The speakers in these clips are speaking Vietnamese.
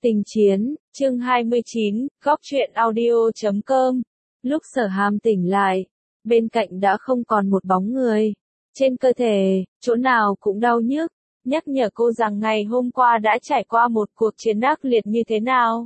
Tình chiến, chương 29, góc truyện audio.com. Lúc Sở Hàm tỉnh lại, bên cạnh đã không còn một bóng người. Trên cơ thể, chỗ nào cũng đau nhức, nhắc nhở cô rằng ngày hôm qua đã trải qua một cuộc chiến ác liệt như thế nào.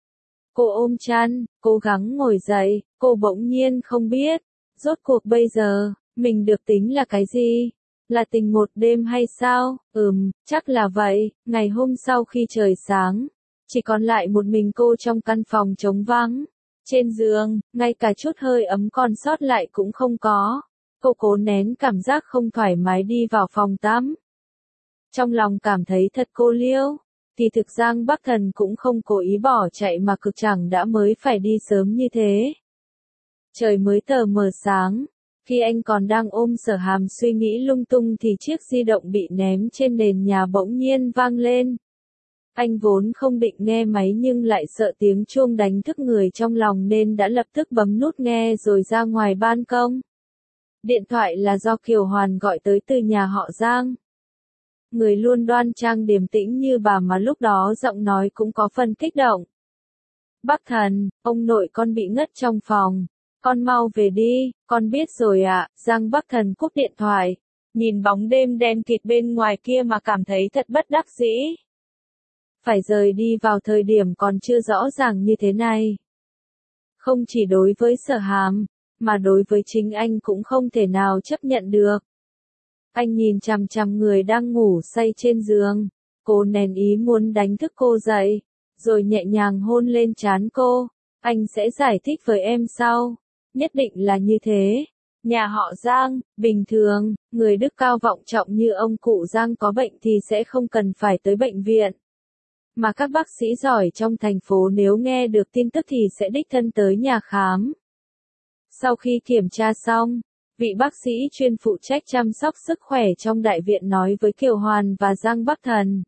Cô ôm chăn, cố gắng ngồi dậy, cô bỗng nhiên không biết, rốt cuộc bây giờ, mình được tính là cái gì? Là tình một đêm hay sao? Chắc là vậy. Ngày hôm sau khi trời sáng, chỉ còn lại một mình cô trong căn phòng trống vắng. Trên giường, ngay cả chút hơi ấm còn sót lại cũng không có. Cô cố nén cảm giác không thoải mái đi vào phòng tắm. Trong lòng cảm thấy thật cô liêu. Thì thực Giang Bắc Thần cũng không cố ý bỏ chạy mà cực chẳng đã mới phải đi sớm như thế. Trời mới tờ mờ sáng. Khi anh còn đang ôm Sở Hàm suy nghĩ lung tung thì chiếc di động bị ném trên nền nhà bỗng nhiên vang lên. Anh vốn không định nghe máy nhưng lại sợ tiếng chuông đánh thức người trong lòng nên đã lập tức bấm nút nghe rồi ra ngoài ban công. Điện thoại là do Kiều Hoàn gọi tới từ nhà họ Giang. Người luôn đoan trang điềm tĩnh như bà mà lúc đó giọng nói cũng có phần kích động. Bắc Thần, ông nội con bị ngất trong phòng. Con mau về đi, con biết rồi ạ. Giang Bắc Thần cúp điện thoại, nhìn bóng đêm đen kịt bên ngoài kia mà cảm thấy thật bất đắc dĩ. Phải rời đi vào thời điểm còn chưa rõ ràng như thế này. Không chỉ đối với Sở Hàm, mà đối với chính anh cũng không thể nào chấp nhận được. Anh nhìn chằm chằm người đang ngủ say trên giường, cố nén ý muốn đánh thức cô dậy, rồi nhẹ nhàng hôn lên trán cô. Anh sẽ giải thích với em sau. Nhất định là như thế. Nhà họ Giang, bình thường, người đức cao vọng trọng như ông cụ Giang có bệnh thì sẽ không cần phải tới bệnh viện. Mà các bác sĩ giỏi trong thành phố nếu nghe được tin tức thì sẽ đích thân tới nhà khám. Sau khi kiểm tra xong, vị bác sĩ chuyên phụ trách chăm sóc sức khỏe trong đại viện nói với Kiều Hoàn và Giang Bắc Thần.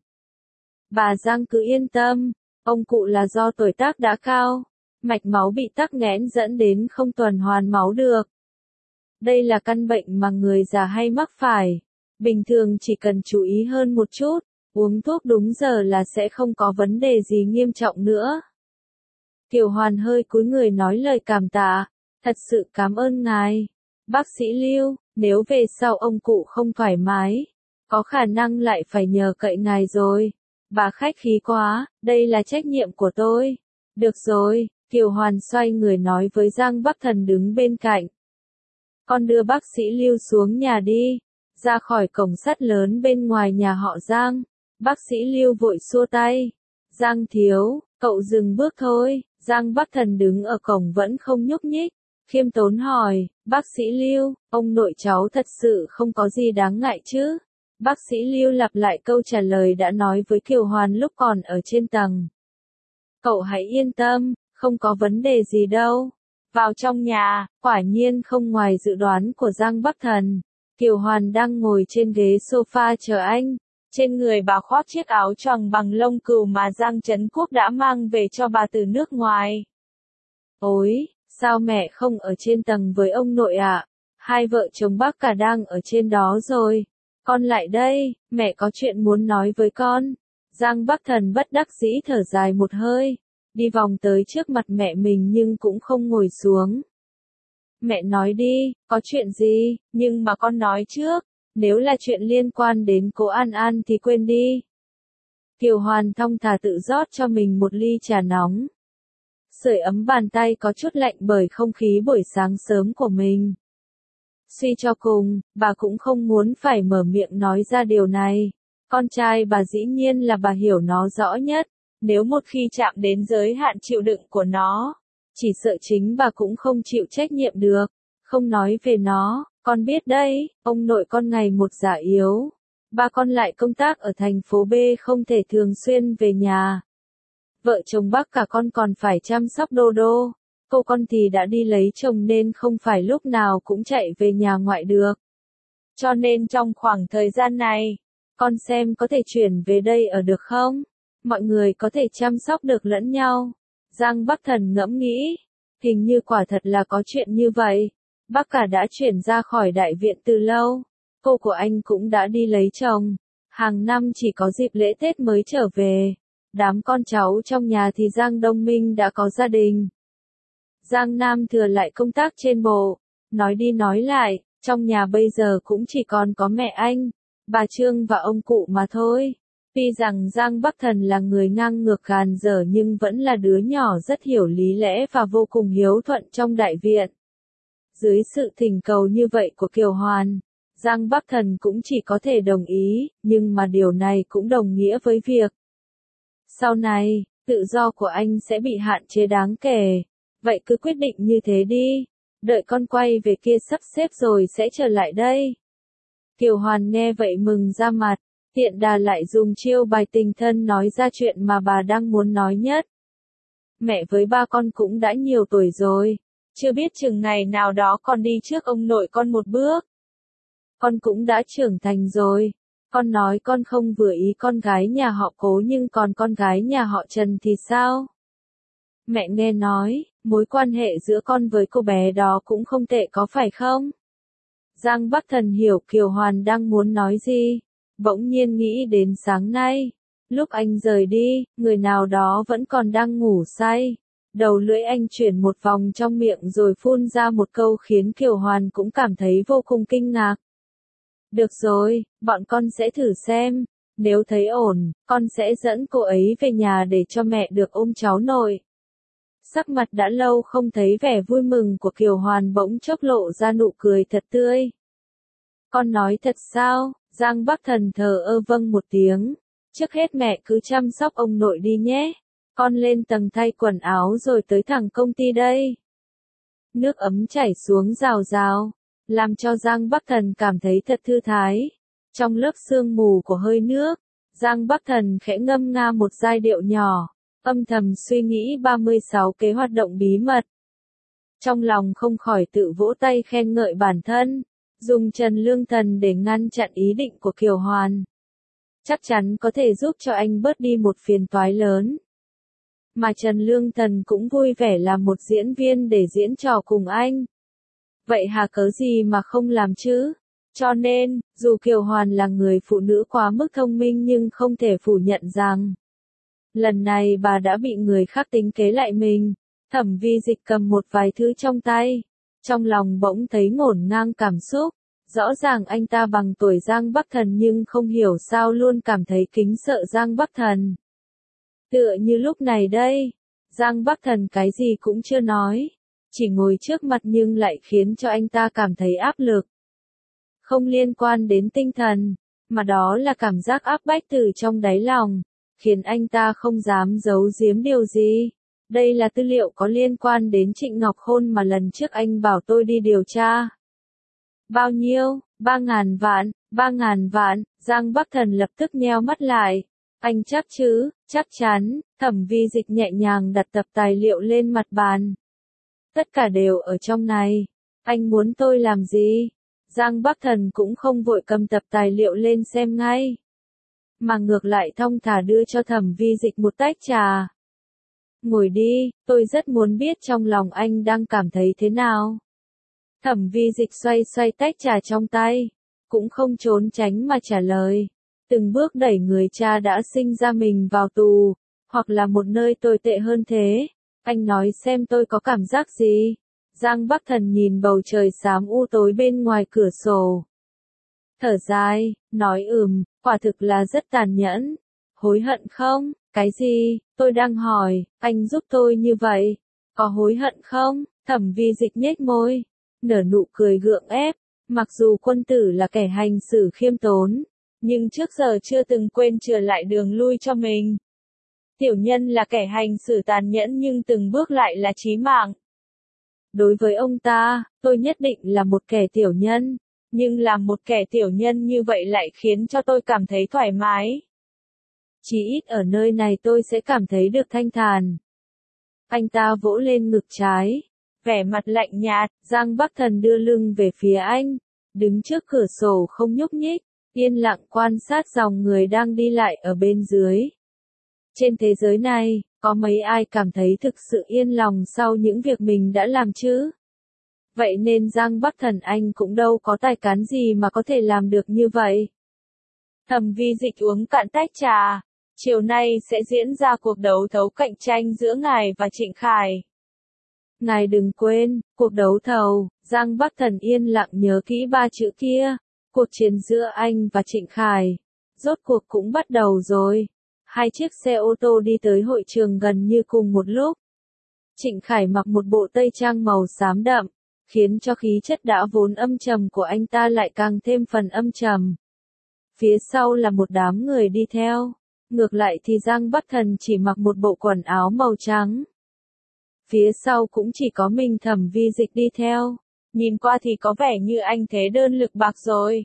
Bà Giang cứ yên tâm, ông cụ là do tuổi tác đã cao, mạch máu bị tắc nghẽn dẫn đến không tuần hoàn máu được. Đây là căn bệnh mà người già hay mắc phải. Bình thường chỉ cần chú ý hơn một chút, uống thuốc đúng giờ là sẽ không có vấn đề gì nghiêm trọng nữa. Kiều Hoàn hơi cúi người nói lời cảm tạ. Thật sự cảm ơn ngài. Bác sĩ Lưu, nếu về sau ông cụ không thoải mái, có khả năng lại phải nhờ cậy ngài rồi. Bà khách khí quá, đây là trách nhiệm của tôi. Được rồi, Kiều Hoàn xoay người nói với Giang Bắc Thần đứng bên cạnh. Con đưa bác sĩ Lưu xuống nhà đi. Ra khỏi cổng sắt lớn bên ngoài nhà họ Giang, bác sĩ Lưu vội xua tay. Giang thiếu, cậu dừng bước thôi. Giang Bắc Thần đứng ở cổng vẫn không nhúc nhích, khiêm tốn hỏi, bác sĩ Lưu, ông nội cháu thật sự không có gì đáng ngại chứ? Bác sĩ Lưu lặp lại câu trả lời đã nói với Kiều Hoàn lúc còn ở trên tầng. Cậu hãy yên tâm, không có vấn đề gì đâu. Vào trong nhà, quả nhiên không ngoài dự đoán của Giang Bắc Thần. Kiều Hoàn đang ngồi trên ghế sofa chờ anh. Trên người bà khoác chiếc áo choàng bằng lông cừu mà Giang Trấn Quốc đã mang về cho bà từ nước ngoài. Ôi, sao mẹ không ở trên tầng với ông nội ạ? Hai vợ chồng bác cả đang ở trên đó rồi. Con lại đây, mẹ có chuyện muốn nói với con. Giang Bắc Thần bất đắc dĩ thở dài một hơi, đi vòng tới trước mặt mẹ mình nhưng cũng không ngồi xuống. Mẹ nói đi, có chuyện gì, nhưng mà con nói trước, nếu là chuyện liên quan đến cô An An thì quên đi. Kiều Hoàn thong thả tự rót cho mình một ly trà nóng. Sưởi ấm bàn tay có chút lạnh bởi không khí buổi sáng sớm của mình. Suy cho cùng, bà cũng không muốn phải mở miệng nói ra điều này. Con trai bà dĩ nhiên là bà hiểu nó rõ nhất. Nếu một khi chạm đến giới hạn chịu đựng của nó, chỉ sợ chính bà cũng không chịu trách nhiệm được. Không nói về nó, con biết đấy, ông nội con ngày một già yếu. Ba con lại công tác ở thành phố B không thể thường xuyên về nhà. Vợ chồng bác cả con còn phải chăm sóc Đô Đô. Cô con thì đã đi lấy chồng nên không phải lúc nào cũng chạy về nhà ngoại được. Cho nên trong khoảng thời gian này, con xem có thể chuyển về đây ở được không? Mọi người có thể chăm sóc được lẫn nhau. Giang Bắc Thần ngẫm nghĩ, hình như quả thật là có chuyện như vậy. Bác cả đã chuyển ra khỏi đại viện từ lâu. Cô của anh cũng đã đi lấy chồng. Hàng năm chỉ có dịp lễ Tết mới trở về. đám con cháu trong nhà thì Giang Đông Minh đã có gia đình. Giang Nam Thừa lại công tác trên bộ, nói đi nói lại, trong nhà bây giờ cũng chỉ còn có mẹ anh, bà Trương và ông cụ mà thôi. Tuy rằng Giang Bắc Thần là người ngang ngược gàn dở nhưng vẫn là đứa nhỏ rất hiểu lý lẽ và vô cùng hiếu thuận trong đại viện. Dưới sự thỉnh cầu như vậy của Kiều Hoàn, Giang Bắc Thần cũng chỉ có thể đồng ý, nhưng mà điều này cũng đồng nghĩa với việc sau này, tự do của anh sẽ bị hạn chế đáng kể. Vậy cứ quyết định như thế đi, đợi con quay về kia sắp xếp rồi sẽ trở lại đây. Kiều Hoàn nghe vậy mừng ra mặt, tiện đà lại dùng chiêu bài tình thân nói ra chuyện mà bà đang muốn nói nhất. Mẹ với ba con cũng đã nhiều tuổi rồi, chưa biết chừng ngày nào đó con đi trước ông nội con một bước. Con cũng đã trưởng thành rồi, con nói con không vừa ý con gái nhà họ Cố nhưng còn con gái nhà họ Trần thì sao? Mẹ nghe nói, mối quan hệ giữa con với cô bé đó cũng không tệ có phải không? Giang Bắc Thần hiểu Kiều Hoàn đang muốn nói gì, bỗng nhiên nghĩ đến sáng nay. Lúc anh rời đi, người nào đó vẫn còn đang ngủ say. Đầu lưỡi anh chuyển một vòng trong miệng rồi phun ra một câu khiến Kiều Hoàn cũng cảm thấy vô cùng kinh ngạc. Được rồi, bọn con sẽ thử xem. Nếu thấy ổn, con sẽ dẫn cô ấy về nhà để cho mẹ được ôm cháu nội. Sắc mặt đã lâu không thấy vẻ vui mừng của Kiều Hoàn bỗng chốc lộ ra nụ cười thật tươi. Con nói thật sao? Giang Bắc Thần thờ ơ vâng một tiếng. Trước hết mẹ cứ chăm sóc ông nội đi nhé. Con lên tầng thay quần áo rồi tới thẳng công ty đây. Nước ấm chảy xuống rào rào, làm cho Giang Bắc Thần cảm thấy thật thư thái. Trong lớp sương mù của hơi nước, Giang Bắc Thần khẽ ngâm nga một giai điệu nhỏ, âm thầm suy nghĩ 36 kế hoạt động bí mật. Trong lòng không khỏi tự vỗ tay khen ngợi bản thân, dùng Trần Lương Thần để ngăn chặn ý định của Kiều Hoàn. Chắc chắn có thể giúp cho anh bớt đi một phiền toái lớn. Mà Trần Lương Thần cũng vui vẻ làm một diễn viên để diễn trò cùng anh. Vậy hà cớ gì mà không làm chứ? Cho nên, dù Kiều Hoàn là người phụ nữ quá mức thông minh nhưng không thể phủ nhận rằng lần này bà đã bị người khác tính kế lại mình. Thẩm Vi Dịch cầm một vài thứ trong tay. Trong lòng bỗng thấy ngổn ngang cảm xúc. Rõ ràng anh ta bằng tuổi Giang Bắc Thần nhưng không hiểu sao luôn cảm thấy kính sợ Giang Bắc Thần. Tựa như lúc này đây, Giang Bắc Thần cái gì cũng chưa nói. Chỉ ngồi trước mặt nhưng lại khiến cho anh ta cảm thấy áp lực. Không liên quan đến tinh thần, mà đó là cảm giác áp bách từ trong đáy lòng, khiến anh ta không dám giấu giếm điều gì. Đây là tư liệu có liên quan đến Trịnh Ngọc Khôn mà lần trước anh bảo tôi đi điều tra. Bao nhiêu? 3.000 vạn, 3.000 vạn, Giang Bắc Thần lập tức nheo mắt lại. Anh chắc chứ? Chắc chắn. Thẩm Vi Dịch nhẹ nhàng đặt tập tài liệu lên mặt bàn. Tất cả đều ở trong này. Anh muốn tôi làm gì? Giang Bắc Thần cũng không vội cầm tập tài liệu lên xem ngay, mà ngược lại thong thả đưa cho Thẩm Vi Dịch một tách trà. Ngồi đi, tôi rất muốn biết trong lòng anh đang cảm thấy thế nào. Thẩm Vi Dịch xoay xoay tách trà trong tay, cũng không trốn tránh mà trả lời. Từng bước đẩy người cha đã sinh ra mình vào tù, hoặc là một nơi tồi tệ hơn thế. Anh nói xem tôi có cảm giác gì? Giang Bắc Thần nhìn bầu trời xám u tối bên ngoài cửa sổ. Thở dài, nói quả thực là rất tàn nhẫn. Hối hận không? Cái gì? Tôi đang hỏi, anh giúp tôi như vậy. Có hối hận không? Thẩm Vi Dịch nhếch môi, nở nụ cười gượng ép. Mặc dù quân tử là kẻ hành xử khiêm tốn, nhưng trước giờ chưa từng quên chừa lại đường lui cho mình. Tiểu nhân là kẻ hành xử tàn nhẫn nhưng từng bước lại là chí mạng. Đối với ông ta, tôi nhất định là một kẻ tiểu nhân, nhưng làm một kẻ tiểu nhân như vậy lại khiến cho tôi cảm thấy thoải mái. Chỉ ít ở nơi này tôi sẽ cảm thấy được thanh thản. Anh ta vỗ lên ngực trái, vẻ mặt lạnh nhạt. Giang Bắc Thần đưa lưng về phía anh, đứng trước cửa sổ không nhúc nhích, yên lặng quan sát dòng người đang đi lại ở bên dưới. Trên thế giới này, có mấy ai cảm thấy thực sự yên lòng sau những việc mình đã làm chứ? Vậy nên Giang Bắc Thần anh cũng đâu có tài cán gì mà có thể làm được như vậy. Thẩm Vi Dịch uống cạn tách trà, chiều nay sẽ diễn ra cuộc đấu thầu cạnh tranh giữa ngài và Trịnh Khải. Ngài đừng quên, cuộc đấu thầu, Giang Bắc Thần yên lặng nhớ kỹ ba chữ kia, cuộc chiến giữa anh và Trịnh Khải. Rốt cuộc cũng bắt đầu rồi. Hai chiếc xe ô tô đi tới hội trường gần như cùng một lúc. Trịnh Khải mặc một bộ tây trang màu xám đậm, khiến cho khí chất đã vốn âm trầm của anh ta lại càng thêm phần âm trầm. Phía sau là một đám người đi theo. Ngược lại thì Giang Bắc Thần chỉ mặc một bộ quần áo màu trắng. Phía sau cũng chỉ có mình Thẩm Vi Dịch đi theo. Nhìn qua thì có vẻ như anh thế đơn lực bạc rồi.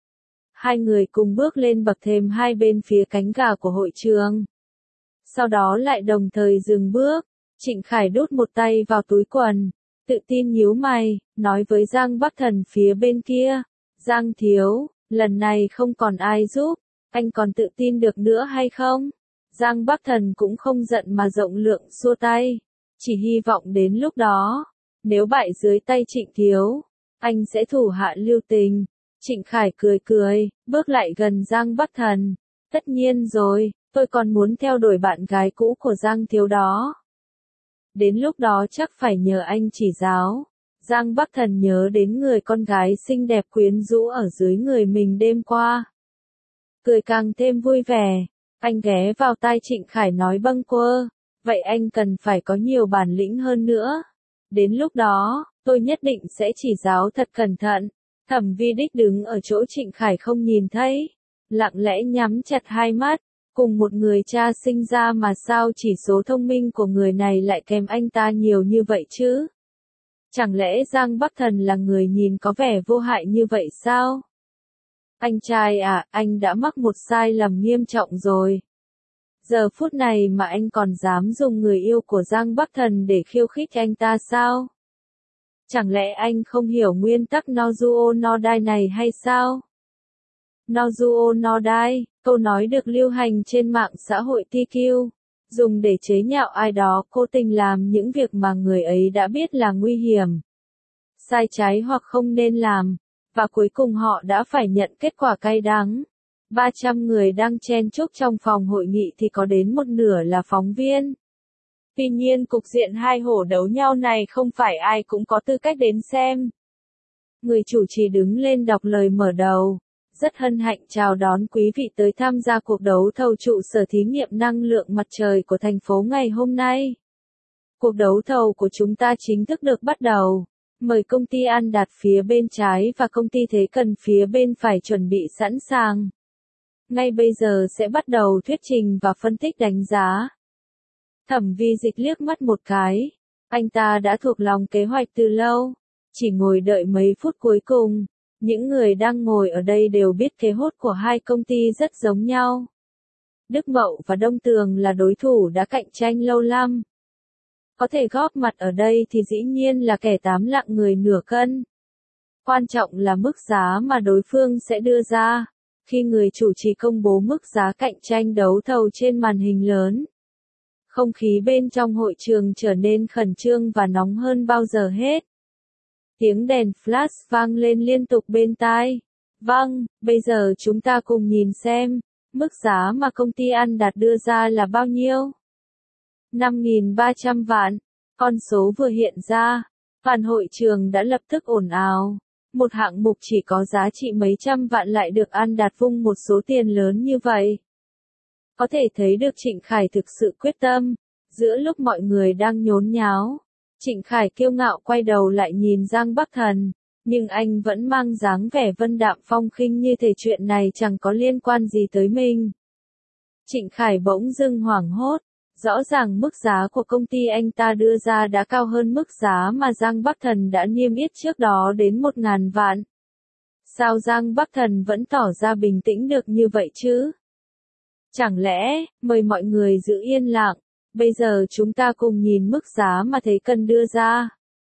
Hai người cùng bước lên bậc thềm hai bên phía cánh gà của hội trường. Sau đó lại đồng thời dừng bước. Trịnh Khải đút một tay vào túi quần, tự tin nhíu mày, nói với Giang Bắc Thần phía bên kia. Giang thiếu, lần này không còn ai giúp, anh còn tự tin được nữa hay không? Giang Bắc Thần cũng không giận mà rộng lượng xua tay. Chỉ hy vọng đến lúc đó, nếu bại dưới tay Trịnh thiếu, anh sẽ thủ hạ lưu tình. Trịnh Khải cười cười, bước lại gần Giang Bắc Thần. Tất nhiên rồi, tôi còn muốn theo đuổi bạn gái cũ của Giang thiếu đó. Đến lúc đó chắc phải nhờ anh chỉ giáo. Giang Bắc Thần nhớ đến người con gái xinh đẹp quyến rũ ở dưới người mình đêm qua. Cười càng thêm vui vẻ, anh ghé vào tai Trịnh Khải nói bâng quơ, vậy anh cần phải có nhiều bản lĩnh hơn nữa. Đến lúc đó, tôi nhất định sẽ chỉ giáo thật cẩn thận. Thẩm Vi Đích đứng ở chỗ Trịnh Khải không nhìn thấy, lặng lẽ nhắm chặt hai mắt, cùng một người cha sinh ra mà sao chỉ số thông minh của người này lại kém anh ta nhiều như vậy chứ? Chẳng lẽ Giang Bắc Thần là người nhìn có vẻ vô hại như vậy sao? Anh trai à, anh đã mắc một sai lầm nghiêm trọng rồi. Giờ phút này mà anh còn dám dùng người yêu của Giang Bắc Thần để khiêu khích anh ta sao? Chẳng lẽ anh không hiểu nguyên tắc Nozuo no Dai này hay sao? Nozuo no Dai, câu nói được lưu hành trên mạng xã hội TQ, dùng để chế nhạo ai đó cố tình làm những việc mà người ấy đã biết là nguy hiểm, sai trái hoặc không nên làm, và cuối cùng họ đã phải nhận kết quả cay đắng. 300 người đang chen chúc trong phòng hội nghị thì có đến một nửa là phóng viên. Tuy nhiên cục diện hai hổ đấu nhau này không phải ai cũng có tư cách đến xem. Người chủ trì đứng lên đọc lời mở đầu. Rất hân hạnh chào đón quý vị tới tham gia cuộc đấu thầu trụ sở thí nghiệm năng lượng mặt trời của thành phố ngày hôm nay. Cuộc đấu thầu của chúng ta chính thức được bắt đầu. Mời công ty An Đạt phía bên trái và công ty Thế Cần phía bên phải chuẩn bị sẵn sàng. Ngay bây giờ sẽ bắt đầu thuyết trình và phân tích đánh giá. Thẩm Vi Dịch liếc mắt một cái. Anh ta đã thuộc lòng kế hoạch từ lâu. Chỉ ngồi đợi mấy phút cuối cùng. Những người đang ngồi ở đây đều biết kế hoạch của hai công ty rất giống nhau. Đức Mậu và Đông Tường là đối thủ đã cạnh tranh lâu năm. Có thể góp mặt ở đây thì dĩ nhiên là kẻ tám lạng người nửa cân. Quan trọng là mức giá mà đối phương sẽ đưa ra, khi người chủ trì công bố mức giá cạnh tranh đấu thầu trên màn hình lớn. Không khí bên trong hội trường trở nên khẩn trương và nóng hơn bao giờ hết. Tiếng đèn flash vang lên liên tục bên tai. Vâng, bây giờ chúng ta cùng nhìn xem, mức giá mà công ty An Đạt đưa ra là bao nhiêu? 5.300 vạn. Con số vừa hiện ra, toàn hội trường đã lập tức ồn ào. Một hạng mục chỉ có giá trị mấy trăm vạn lại được An Đạt vung một số tiền lớn như vậy. Có thể thấy được Trịnh Khải thực sự quyết tâm. Giữa lúc mọi người đang nhốn nháo, Trịnh Khải kiêu ngạo quay đầu lại nhìn Giang Bắc Thần, nhưng anh vẫn mang dáng vẻ vân đạm phong khinh như thể chuyện này chẳng có liên quan gì tới mình. Trịnh Khải bỗng dưng hoảng hốt, rõ ràng mức giá của công ty anh ta đưa ra đã cao hơn mức giá mà Giang Bắc Thần đã niêm yết trước đó đến 1.000 vạn. Sao Giang Bắc Thần vẫn tỏ ra bình tĩnh được như vậy chứ? Chẳng lẽ, mời mọi người giữ yên lặng. Bây giờ chúng ta cùng nhìn mức giá mà Thế Cần đưa ra.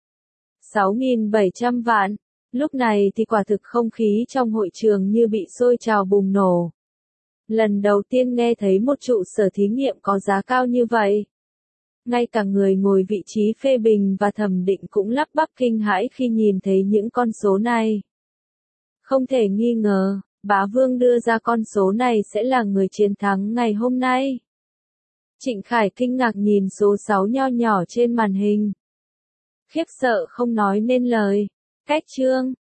6.700 vạn. Lúc này thì quả thực không khí trong hội trường như bị sôi trào bùng nổ. Lần đầu tiên nghe thấy một trụ sở thí nghiệm có giá cao như vậy. Ngay cả người ngồi vị trí phê bình và thẩm định cũng lắp bắp kinh hãi khi nhìn thấy những con số này. Không thể nghi ngờ, Bá Vương đưa ra con số này sẽ là người chiến thắng ngày hôm nay. Trịnh Khải kinh ngạc nhìn số 6 nho nhỏ trên màn hình. Khiếp sợ không nói nên lời. Cách chương